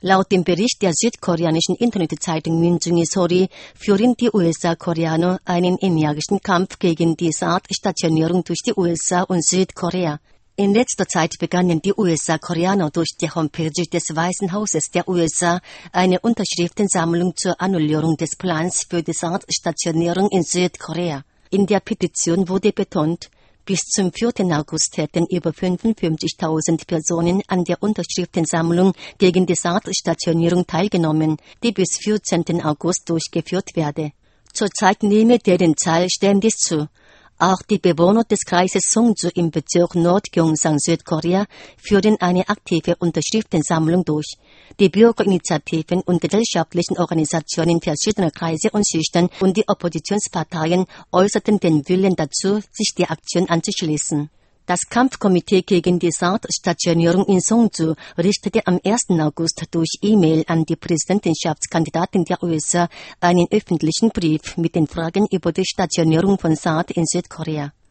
Laut dem Bericht der südkoreanischen Internetzeitung Minjung Sori führen die USA-Koreaner einen energischen Kampf gegen die Saat-Stationierung durch die USA und Südkorea. In letzter Zeit begannen die USA-Koreaner durch die Homepage des Weißen Hauses der USA eine Unterschriftensammlung zur Annullierung des Plans für die Saat-Stationierung in Südkorea. In der Petition wurde betont, bis zum 4. August hätten über 55.000 Personen an der Unterschriftensammlung gegen die Saat-Stationierung teilgenommen, die bis 14. August durchgeführt werde. Zurzeit nehme deren Zahl ständig zu. Auch die Bewohner des Kreises Songju im Bezirk Nordgyeongsang, Südkorea, führen eine aktive Unterschriftensammlung durch. Die Bürgerinitiativen und gesellschaftlichen Organisationen verschiedener Kreise und Schichten und die Oppositionsparteien äußerten den Willen dazu, sich der Aktion anzuschließen. Das Kampfkomitee gegen die Saat-Stationierung in Songju richtete am 1. August durch E-Mail an die Präsidentschaftskandidatin der USA einen öffentlichen Brief mit den Fragen über die Stationierung von Saat in Südkorea.